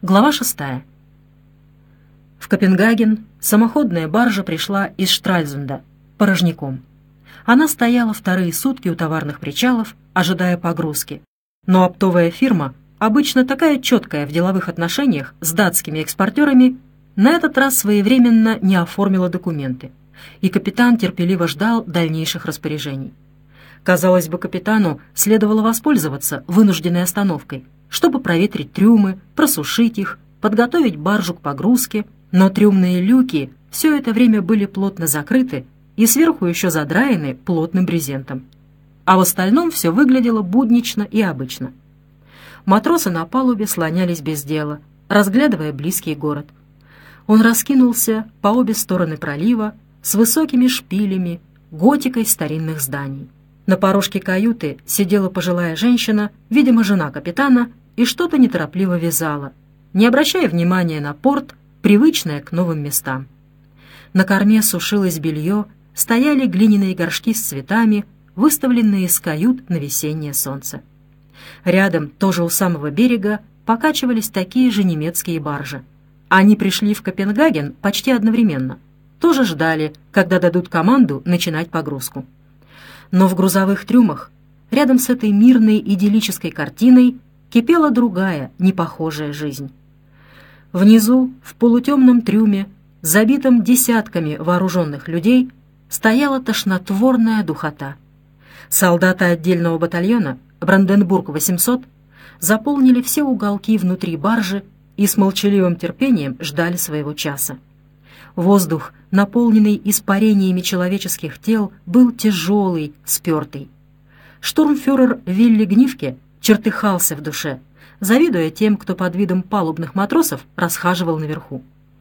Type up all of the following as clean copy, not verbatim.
Глава 6. В Копенгаген самоходная баржа пришла из Штральзунда порожняком. Она стояла вторые сутки у товарных причалов, ожидая погрузки. Но оптовая фирма, обычно такая четкая в деловых отношениях с датскими экспортерами, на этот раз своевременно не оформила документы, и капитан терпеливо ждал дальнейших распоряжений. Казалось бы, капитану следовало воспользоваться вынужденной остановкой, чтобы проветрить трюмы, просушить их, подготовить баржу к погрузке, но трюмные люки все это время были плотно закрыты и сверху еще задраены плотным брезентом. А в остальном все выглядело буднично и обычно. Матросы на палубе слонялись без дела, разглядывая близкий город. Он раскинулся по обе стороны пролива с высокими шпилями, готикой старинных зданий. На порожке каюты сидела пожилая женщина, видимо, жена капитана, и что-то неторопливо вязала, не обращая внимания на порт, привычное к новым местам. На корме сушилось белье, стояли глиняные горшки с цветами, выставленные из кают на весеннее солнце. Рядом, тоже у самого берега, покачивались такие же немецкие баржи. Они пришли в Копенгаген почти одновременно, тоже ждали, когда дадут команду начинать погрузку. Но в грузовых трюмах, рядом с этой мирной идиллической картиной, кипела другая, непохожая жизнь. Внизу, в полутемном трюме, забитом десятками вооруженных людей, стояла тошнотворная духота. Солдаты отдельного батальона, Бранденбург-800, заполнили все уголки внутри баржи и с молчаливым терпением ждали своего часа. Воздух, наполненный испарениями человеческих тел, был тяжелый, спертый. Штурмфюрер Вилли Гнифке чертыхался в душе, завидуя тем, кто под видом палубных матросов расхаживал наверху.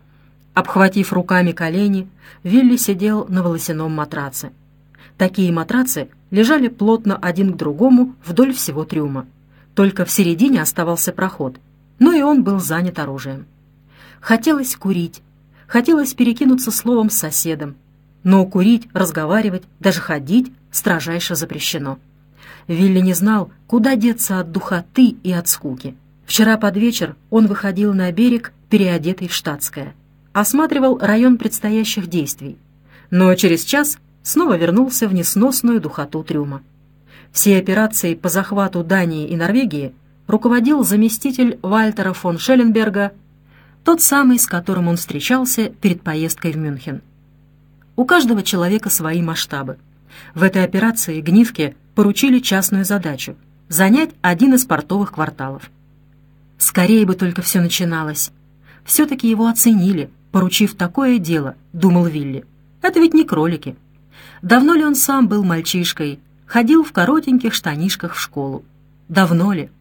Обхватив руками колени, Вилли сидел на волосяном матраце. Такие матрацы лежали плотно один к другому вдоль всего трюма. Только в середине оставался проход, но и он был занят оружием. Хотелось курить, хотелось перекинуться словом с соседом, но курить, разговаривать, даже ходить строжайше запрещено. Вилли не знал, куда деться от духоты и от скуки. Вчера под вечер он выходил на берег, переодетый в штатское, осматривал район предстоящих действий, но через час снова вернулся в несносную духоту трюма. Всей операцией по захвату Дании и Норвегии руководил заместитель Вальтера фон Шелленберга, тот самый, с которым он встречался перед поездкой в Мюнхен. У каждого человека свои масштабы. В этой операции Гнифке поручили частную задачу — занять один из портовых кварталов. Скорее бы только все начиналось. Все-таки его оценили, поручив такое дело, думал Вилли. Это ведь не кролики. Давно ли он сам был мальчишкой, ходил в коротеньких штанишках в школу? Давно ли?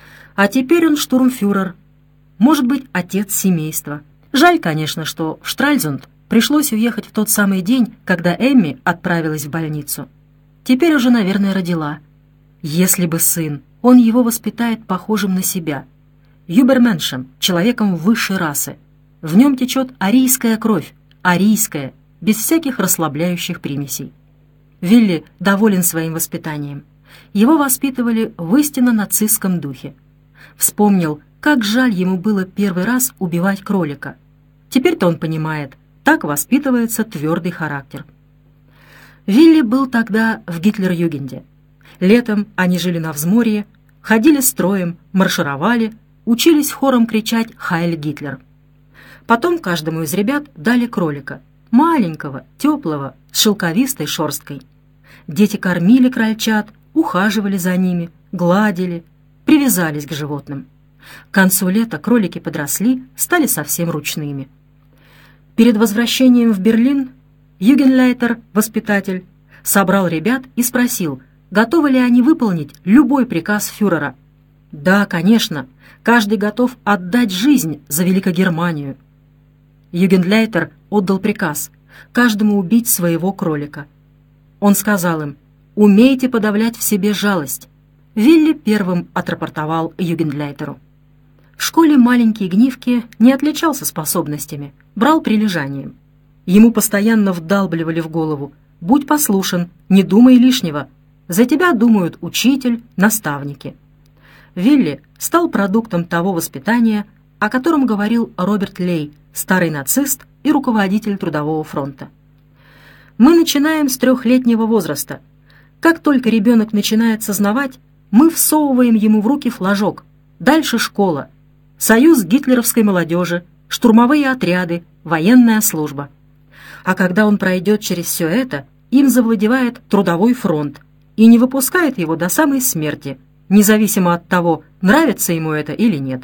А теперь он штурмфюрер, может быть, отец семейства. Жаль, конечно, что в Штральзунд пришлось уехать в тот самый день, когда Эмми отправилась в больницу. Теперь уже, наверное, родила. Если бы сын, он его воспитает похожим на себя. Юберменшем, человеком высшей расы. В нем течет арийская кровь, арийская, без всяких расслабляющих примесей. Вилли доволен своим воспитанием. Его воспитывали в истинно нацистском духе. Вспомнил, как жаль ему было первый раз убивать кролика. Теперь-то он понимает, так воспитывается твердый характер. Вилли был тогда в Гитлер-Югенде. Летом они жили на взморье, ходили строем, маршировали, учились хором кричать «Хайль Гитлер». Потом каждому из ребят дали кролика, маленького, теплого, с шелковистой шерсткой. Дети кормили крольчат, ухаживали за ними, гладили, привязались к животным. К концу лета кролики подросли, стали совсем ручными. Перед возвращением в Берлин Югенлейтер, воспитатель, собрал ребят и спросил, готовы ли они выполнить любой приказ фюрера. Да, конечно, каждый готов отдать жизнь за Великогерманию. Югенлейтер отдал приказ каждому убить своего кролика. Он сказал им: «Умейте подавлять в себе жалость». Вилли первым отрапортовал Югенлейтеру. В школе маленький Гнифке не отличался способностями, брал прилежанием. Ему постоянно вдалбливали в голову: «Будь послушен, не думай лишнего, за тебя думают учитель, наставники». Вилли стал продуктом того воспитания, о котором говорил Роберт Лей, старый нацист и руководитель Трудового фронта. Мы начинаем с 3-летнего возраста. Как только ребенок начинает сознавать, мы всовываем ему в руки флажок. Дальше школа, союз гитлеровской молодежи, штурмовые отряды, военная служба. А когда он пройдет через все это, им завладевает Трудовой фронт и не выпускает его до самой смерти, независимо от того, нравится ему это или нет.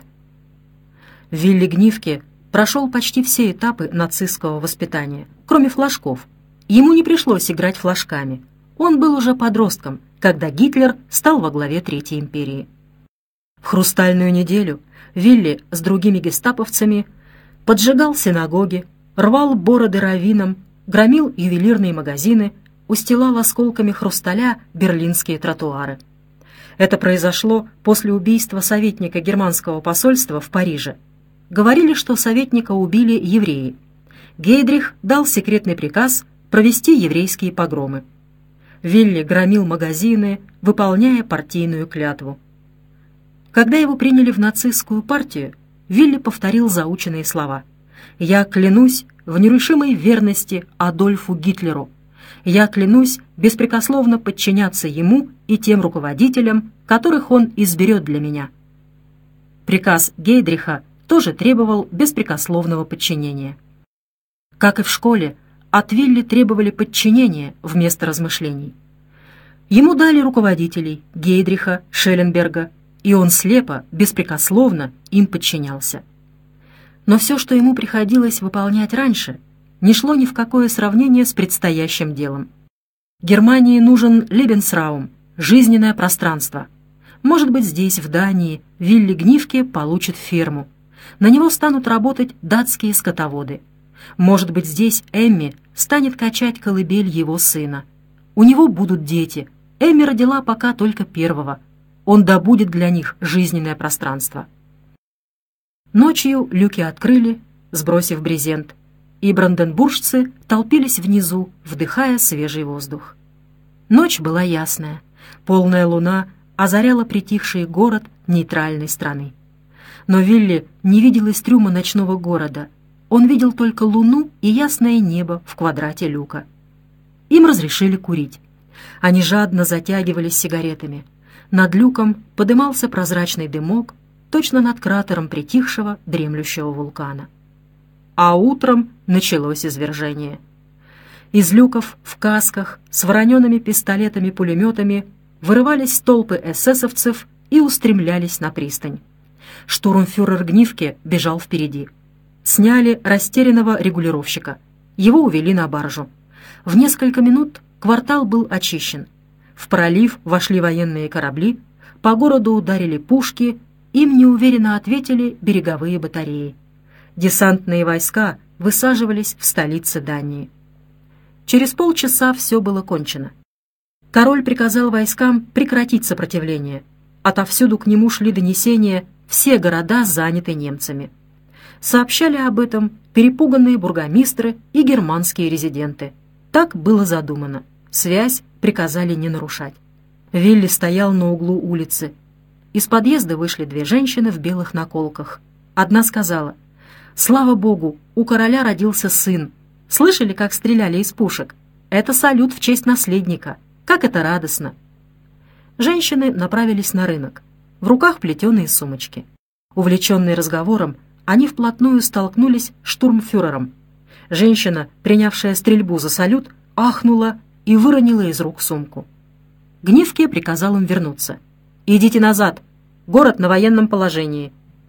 Вилли Гнифке прошел почти все этапы нацистского воспитания, кроме флажков. Ему не пришлось играть флажками. Он был уже подростком, когда Гитлер стал во главе Третьей империи. В «Хрустальную неделю» Вилли с другими гестаповцами поджигал синагоги, рвал бороды раввинам, громил ювелирные магазины, устилал осколками хрусталя берлинские тротуары. Это произошло после убийства советника германского посольства в Париже. Говорили, что советника убили евреи. Гейдрих дал секретный приказ провести еврейские погромы. Вилли громил магазины, выполняя партийную клятву. Когда его приняли в нацистскую партию, Вилли повторил заученные слова: «Я клянусь в нерушимой верности Адольфу Гитлеру. Я клянусь беспрекословно подчиняться ему и тем руководителям, которых он изберет для меня». Приказ Гейдриха тоже требовал беспрекословного подчинения. Как и в школе, от Вилли требовали подчинения вместо размышлений. Ему дали руководителей Гейдриха, Шелленберга, и он слепо, беспрекословно им подчинялся. Но все, что ему приходилось выполнять раньше, не шло ни в какое сравнение с предстоящим делом. Германии нужен Лебенсраум, жизненное пространство. Может быть, здесь, в Дании, Вилли Гнифке получит ферму. На него станут работать датские скотоводы. Может быть, здесь Эмми станет качать колыбель его сына. У него будут дети. Эмми родила пока только первого. Он добудет для них жизненное пространство. Ночью люки открыли, сбросив брезент, и бранденбуржцы толпились внизу, вдыхая свежий воздух. Ночь была ясная. Полная луна озаряла притихший город нейтральной страны. Но Вилли не видел из трюма ночного города. Он видел только луну и ясное небо в квадрате люка. Им разрешили курить. Они жадно затягивались сигаретами. Над люком подымался прозрачный дымок, точно над кратером притихшего дремлющего вулкана. А утром началось извержение. Из люков в касках с вороненными пистолетами-пулеметами вырывались толпы эсэсовцев и устремлялись на пристань. Штурмфюрер Гнифке бежал впереди. Сняли растерянного регулировщика. Его увели на баржу. В несколько минут квартал был очищен. В пролив вошли военные корабли, по городу ударили пушки, им неуверенно ответили береговые батареи. Десантные войска высаживались в столице Дании. Через полчаса все было кончено. Король приказал войскам прекратить сопротивление. Отовсюду к нему шли донесения: все города заняты немцами. Сообщали об этом перепуганные бургомистры и германские резиденты. Так было задумано. Связь приказали не нарушать. Вилли стоял на углу улицы. Из подъезда вышли 2 женщины в белых наколках. Одна сказала: «Слава Богу, у короля родился сын. Слышали, как стреляли из пушек? Это салют в честь наследника. Как это радостно!» Женщины направились на рынок. В руках плетеные сумочки. Увлеченные разговором, они вплотную столкнулись с штурмфюрером. Женщина, принявшая стрельбу за салют, ахнула и выронила из рук сумку. Гнифке приказал им вернуться. «Идите назад! Город на военном положении!»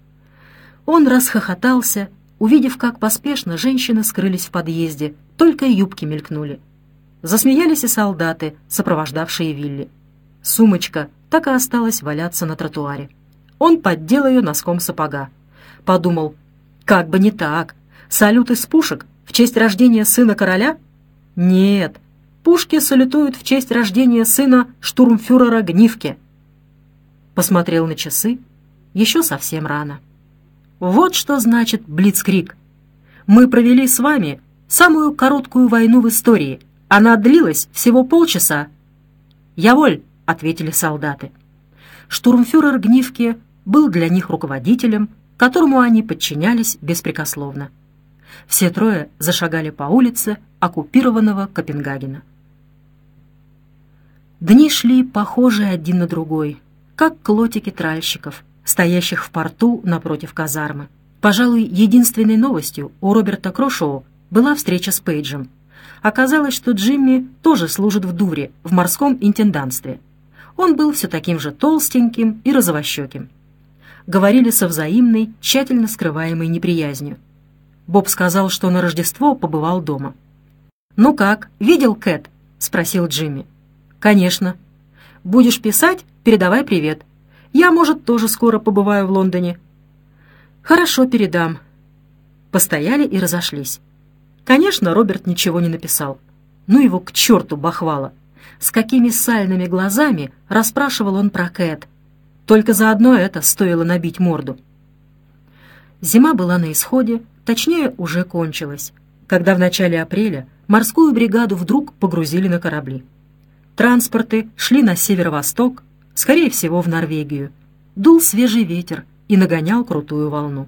Он расхохотался, увидев, как поспешно женщины скрылись в подъезде, только юбки мелькнули. Засмеялись и солдаты, сопровождавшие Вилли. Сумочка так и осталась валяться на тротуаре. Он поддел ее носком сапога. Подумал: как бы не так. Салют из пушек в честь рождения сына короля? Нет, пушки салютуют в честь рождения сына штурмфюрера Гнифке. Посмотрел на часы. Еще совсем рано. Вот что значит блицкриг. Мы провели с вами самую короткую войну в истории. Она длилась всего полчаса. «Яволь», — ответили солдаты. Штурмфюрер Гнифке был для них руководителем, которому они подчинялись беспрекословно. Все трое зашагали по улице оккупированного Копенгагена. Дни шли похожие один на другой, как клотики тральщиков, стоящих в порту напротив казармы. Пожалуй, единственной новостью у Роберта Крошоу была встреча с Пейджем. Оказалось, что Джимми тоже служит в Дуре, в морском интендантстве. Он был все таким же толстеньким и розовощеким. Говорили со взаимной, тщательно скрываемой неприязнью. Боб сказал, что на Рождество побывал дома. «Ну как, видел Кэт?» — спросил Джимми. «Конечно. Будешь писать? Передавай привет. Я, может, тоже скоро побываю в Лондоне». «Хорошо, передам». Постояли и разошлись. Конечно, Роберт ничего не написал. Ну его к черту бахвало. С какими сальными глазами расспрашивал он про Кэт. Только за одно это стоило набить морду. Зима была на исходе, точнее, уже кончилась, когда в начале апреля морскую бригаду вдруг погрузили на корабли. Транспорты шли на северо-восток, скорее всего, в Норвегию. Дул свежий ветер и нагонял крутую волну.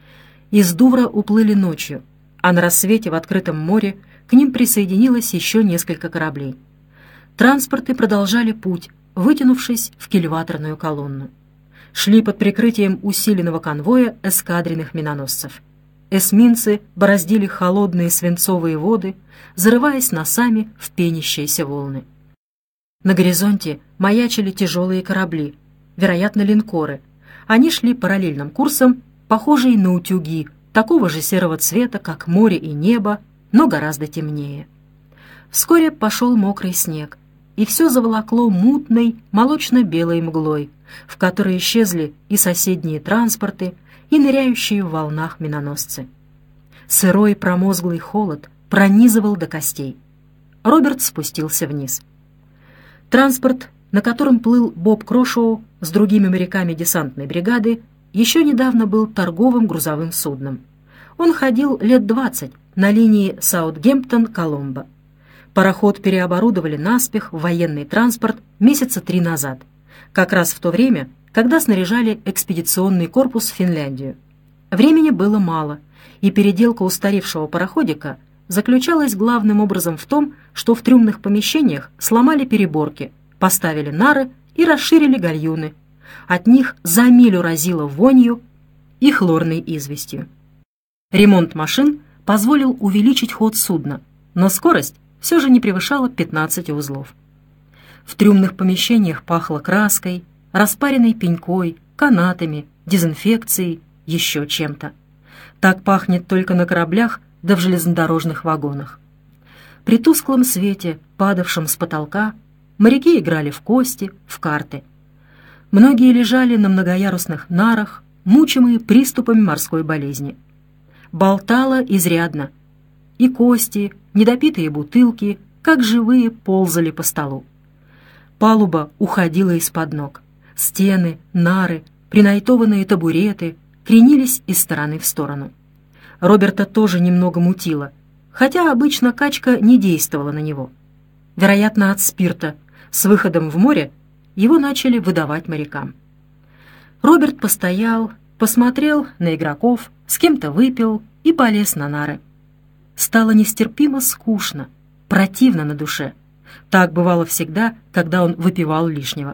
Из Дувра уплыли ночью, а на рассвете в открытом море к ним присоединилось еще несколько кораблей. Транспорты продолжали путь, вытянувшись в кильваторную колонну. Шли под прикрытием усиленного конвоя эскадренных миноносцев. Эсминцы бороздили холодные свинцовые воды, зарываясь носами в пенящиеся волны. На горизонте маячили тяжелые корабли, вероятно, линкоры. Они шли параллельным курсом, похожие на утюги, такого же серого цвета, как море и небо, но гораздо темнее. Вскоре пошел мокрый снег, и все заволокло мутной, молочно-белой мглой, в которой исчезли и соседние транспорты, и ныряющие в волнах миноносцы. Сырой промозглый холод пронизывал до костей. Роберт спустился вниз. Транспорт, на котором плыл Боб Крошоу с другими моряками десантной бригады, еще недавно был торговым грузовым судном. Он ходил лет 20 на линии Саутгемптон-Коломбо. Пароход переоборудовали наспех в военный транспорт месяца 3 назад, как раз в то время, когда снаряжали экспедиционный корпус в Финляндию. Времени было мало, и переделка устаревшего пароходика заключалась главным образом в том, что в трюмных помещениях сломали переборки, поставили нары и расширили гальюны. От них за милю разило вонью и хлорной известью. Ремонт машин позволил увеличить ход судна, но скорость все же не превышала 15 узлов. В трюмных помещениях пахло краской, распаренной пенькой, канатами, дезинфекцией, еще чем-то. Так пахнет только на кораблях да в железнодорожных вагонах. При тусклом свете, падавшем с потолка, моряки играли в кости, в карты. Многие лежали на многоярусных нарах, мучимые приступами морской болезни. Болтало изрядно, и кости, недопитые бутылки, как живые, ползали по столу. Палуба уходила из-под ног. Стены, нары, принайтованные табуреты кренились из стороны в сторону. Роберта тоже немного мутило, хотя обычно качка не действовала на него. Вероятно, от спирта. С выходом в море его начали выдавать морякам. Роберт постоял, посмотрел на игроков, с кем-то выпил и полез на нары. Стало нестерпимо скучно, противно на душе. Так бывало всегда, когда он выпивал лишнего.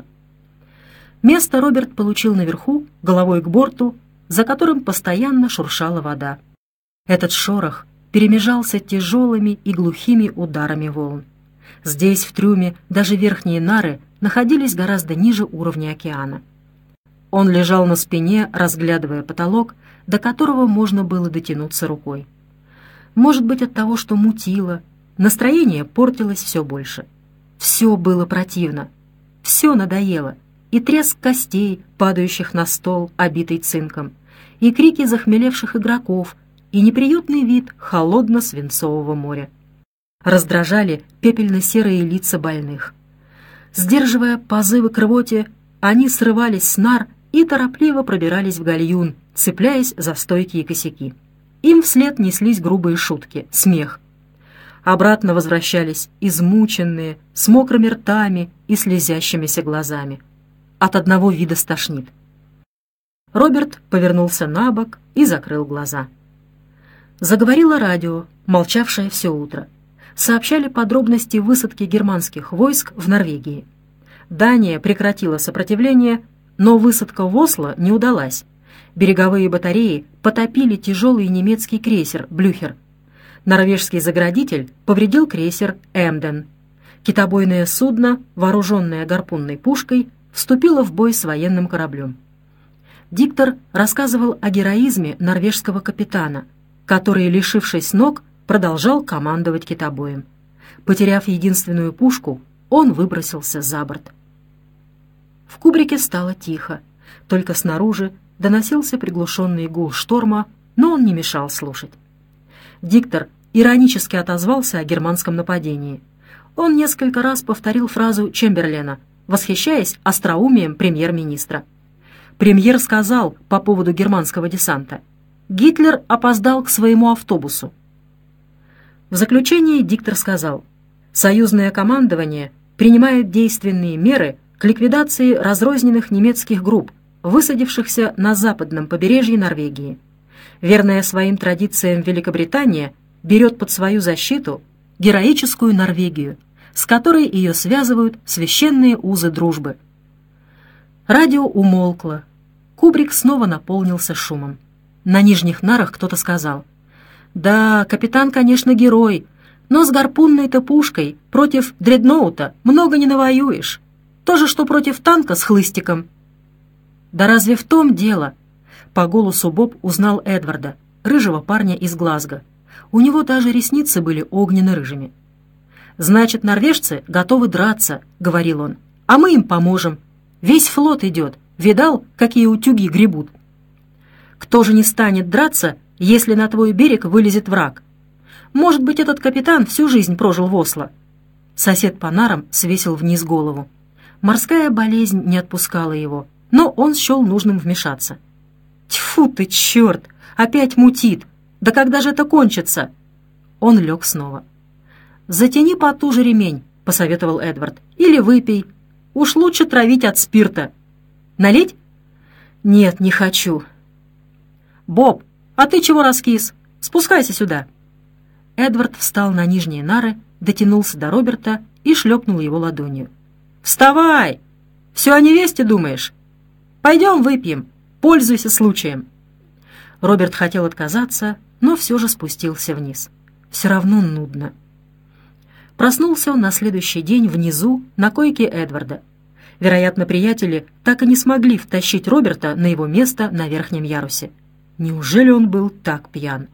Место Роберт получил наверху, головой к борту, за которым постоянно шуршала вода. Этот шорох перемежался тяжелыми и глухими ударами волн. Здесь, в трюме, даже верхние нары находились гораздо ниже уровня океана. Он лежал на спине, разглядывая потолок, до которого можно было дотянуться рукой. Может быть, от того, что мутило, настроение портилось все больше. Все было противно, все надоело, и треск костей, падающих на стол, обитый цинком, и крики захмелевших игроков, и неприютный вид холодно-свинцового моря. Раздражали пепельно-серые лица больных. Сдерживая позывы к рвоте, они срывались с нар и торопливо пробирались в гальюн, цепляясь за стойки и косяки. Им вслед неслись грубые шутки, смех. Обратно возвращались измученные, с мокрыми ртами и слезящимися глазами. От одного вида стошнит. Роберт повернулся на бок и закрыл глаза. Заговорило радио, молчавшее все утро. Сообщали подробности высадки германских войск в Норвегии. Дания прекратила сопротивление, но высадка в Осло не удалась. Береговые батареи потопили тяжелый немецкий крейсер «Блюхер». Норвежский заградитель повредил крейсер «Эмден». Китобойное судно, вооруженное гарпунной пушкой, вступило в бой с военным кораблем. Диктор рассказывал о героизме норвежского капитана, который, лишившись ног, продолжал командовать китобоем. Потеряв единственную пушку, он выбросился за борт. В кубрике стало тихо, только снаружи доносился приглушенный гул шторма, но он не мешал слушать. Диктор иронически отозвался о германском нападении. Он несколько раз повторил фразу Чемберлена, восхищаясь остроумием премьер-министра. Премьер сказал по поводу германского десанта: «Гитлер опоздал к своему автобусу». В заключение диктор сказал: «Союзное командование принимает действенные меры к ликвидации разрозненных немецких групп, высадившихся на западном побережье Норвегии. Верная своим традициям Великобритания берет под свою защиту героическую Норвегию, с которой ее связывают священные узы дружбы». Радио умолкло. Кубрик снова наполнился шумом. На нижних нарах кто-то сказал: «Да, капитан, конечно, герой, но с гарпунной-то пушкой против дредноута много не навоюешь. То же, что против танка с хлыстиком». «Да разве в том дело?» По голосу Боб узнал Эдварда, рыжего парня из Глазго. У него даже ресницы были огненно-рыжими. «Значит, норвежцы готовы драться», — говорил он, — «а мы им поможем. Весь флот идет. Видал, какие утюги гребут? Кто же не станет драться, если на твой берег вылезет враг? Может быть, этот капитан всю жизнь прожил в Осло?» Сосед по нарам свесил вниз голову. Морская болезнь не отпускала его, но он счел нужным вмешаться. «Тьфу ты, черт! Опять мутит! Да когда же это кончится?» Он лег снова. «Затяни потуже ремень», — посоветовал Эдвард, — «или выпей. Уж лучше травить от спирта. Налить?» «Нет, не хочу». «Боб, а ты чего раскис? Спускайся сюда». Эдвард встал на нижние нары, дотянулся до Роберта и шлепнул его ладонью. «Вставай! Все о невесте думаешь? Пойдем выпьем, пользуйся случаем». Роберт хотел отказаться, но все же спустился вниз. Все равно нудно. Проснулся он на следующий день внизу, на койке Эдварда. Вероятно, приятели так и не смогли втащить Роберта на его место на верхнем ярусе. Неужели он был так пьян?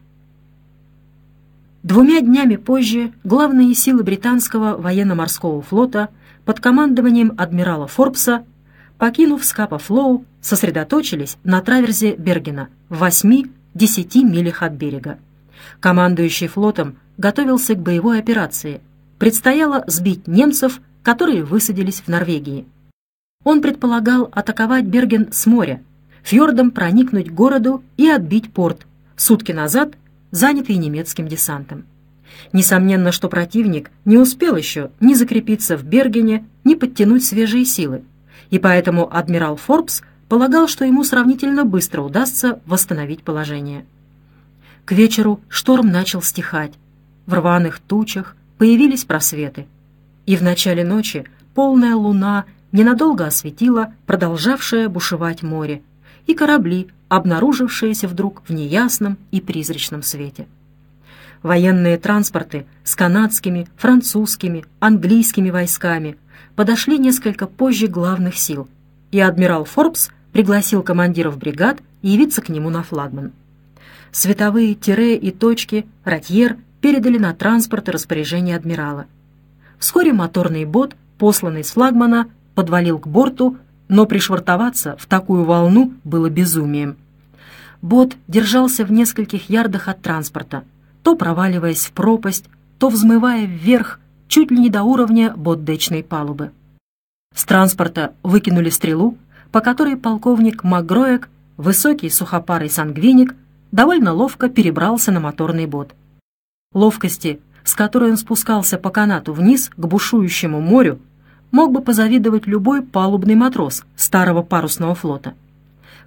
2 днями позже главные силы британского военно-морского флота под командованием адмирала Форбса, покинув Скапа-Флоу, сосредоточились на траверзе Бергена в 8-10 милях от берега. Командующий флотом готовился к боевой операции. Предстояло сбить немцев, которые высадились в Норвегии. Он предполагал атаковать Берген с моря, фьордом проникнуть к городу и отбить порт, сутки назад занятый немецким десантом. Несомненно, что противник не успел еще ни закрепиться в Бергене, ни подтянуть свежие силы, и поэтому адмирал Форбс полагал, что ему сравнительно быстро удастся восстановить положение. К вечеру шторм начал стихать. В рваных тучах появились просветы. И в начале ночи полная луна ненадолго осветила продолжавшее бушевать море и корабли, обнаружившиеся вдруг в неясном и призрачном свете. Военные транспорты с канадскими, французскими, английскими войсками подошли несколько позже главных сил, и адмирал Форбс пригласил командиров бригад явиться к нему на флагман. Световые тире и точки Ротьер передали на транспорт распоряжение адмирала. Вскоре моторный бот, посланный с флагмана, подвалил к борту, но пришвартоваться в такую волну было безумием. Бот держался в нескольких ярдах от транспорта, то проваливаясь в пропасть, то взмывая вверх, чуть ли не до уровня бот-дечной палубы. С транспорта выкинули стрелу, по которой полковник МакГроек, высокий сухопарый сангвиник, довольно ловко перебрался на моторный бот. Ловкости, с которой он спускался по канату вниз к бушующему морю, мог бы позавидовать любой палубный матрос старого парусного флота.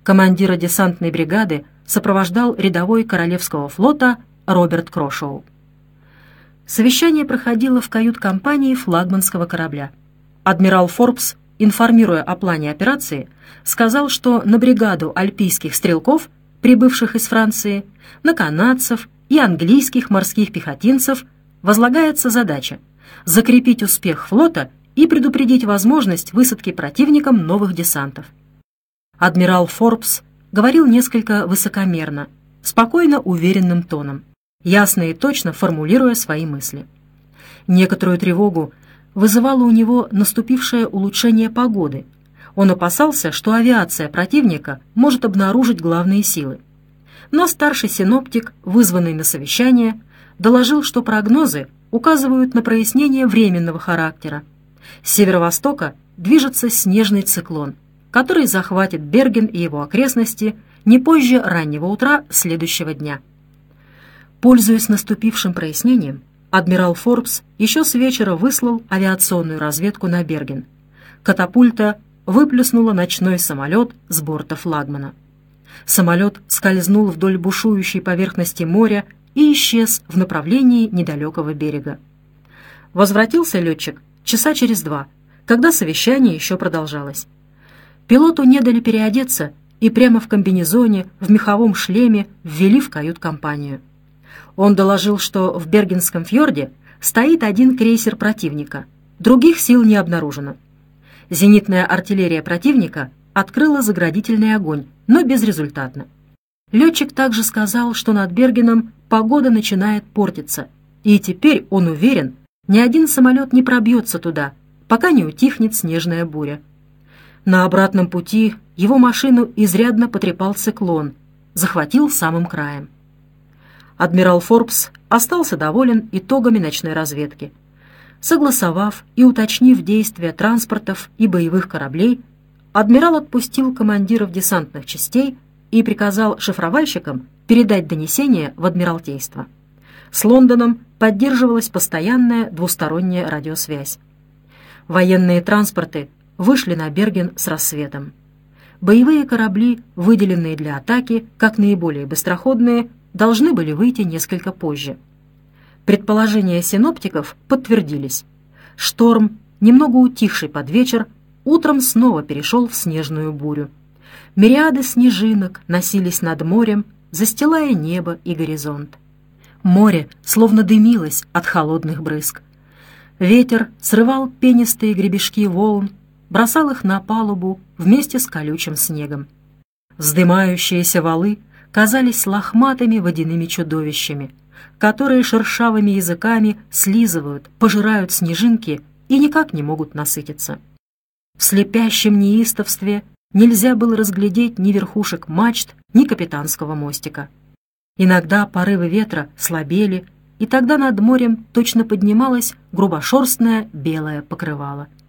Командира десантной бригады сопровождал рядовой Королевского флота Роберт Крошоу. Совещание проходило в кают-компании флагманского корабля. Адмирал Форбс, информируя о плане операции, сказал, что на бригаду альпийских стрелков, прибывших из Франции, на канадцев и английских морских пехотинцев возлагается задача закрепить успех флота и предупредить возможность высадки противником новых десантов. Адмирал Форбс говорил несколько высокомерно, спокойно уверенным тоном, ясно и точно формулируя свои мысли. Некоторую тревогу вызывало у него наступившее улучшение погоды. Он опасался, что авиация противника может обнаружить главные силы. Но старший синоптик, вызванный на совещание, доложил, что прогнозы указывают на прояснение временного характера. С северо-востока движется снежный циклон, который захватит Берген и его окрестности не позже раннего утра следующего дня. Пользуясь наступившим прояснением, адмирал Форбс еще с вечера выслал авиационную разведку на Берген. Катапульта выплюснула ночной самолет с борта флагмана. Самолет скользнул вдоль бушующей поверхности моря и исчез в направлении недалекого берега. Возвратился летчик часа через 2, когда совещание еще продолжалось. Пилоту не дали переодеться и прямо в комбинезоне, в меховом шлеме ввели в кают-компанию. Он доложил, что в Бергенском фьорде стоит один крейсер противника, других сил не обнаружено. Зенитная артиллерия противника открыла заградительный огонь, но безрезультатно. Летчик также сказал, что над Бергеном погода начинает портиться, и теперь он уверен, ни один самолет не пробьется туда, пока не утихнет снежная буря. На обратном пути его машину изрядно потрепал циклон, захватил самым краем. Адмирал Форбс остался доволен итогами ночной разведки. Согласовав и уточнив действия транспортов и боевых кораблей, адмирал отпустил командиров десантных частей и приказал шифровальщикам передать донесение в Адмиралтейство. С Лондоном поддерживалась постоянная двусторонняя радиосвязь. Военные транспорты вышли на Берген с рассветом. Боевые корабли, выделенные для атаки, как наиболее быстроходные, должны были выйти несколько позже. Предположения синоптиков подтвердились. Шторм, немного утихший под вечер, утром снова перешел в снежную бурю. Мириады снежинок носились над морем, застилая небо и горизонт. Море словно дымилось от холодных брызг. Ветер срывал пенистые гребешки волн, бросал их на палубу вместе с колючим снегом. Вздымающиеся валы казались лохматыми водяными чудовищами, которые шершавыми языками слизывают, пожирают снежинки и никак не могут насытиться. В слепящем неистовстве нельзя было разглядеть ни верхушек мачт, ни капитанского мостика. Иногда порывы ветра слабели, и тогда над морем точно поднималось грубошерстное белое покрывало.